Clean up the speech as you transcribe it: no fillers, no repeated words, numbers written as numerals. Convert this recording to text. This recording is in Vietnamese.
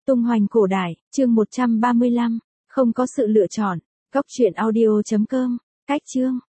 Tung hoành cổ đại, chương 135, không có sự lựa chọn. Cóc truyện audio.com, cách chương.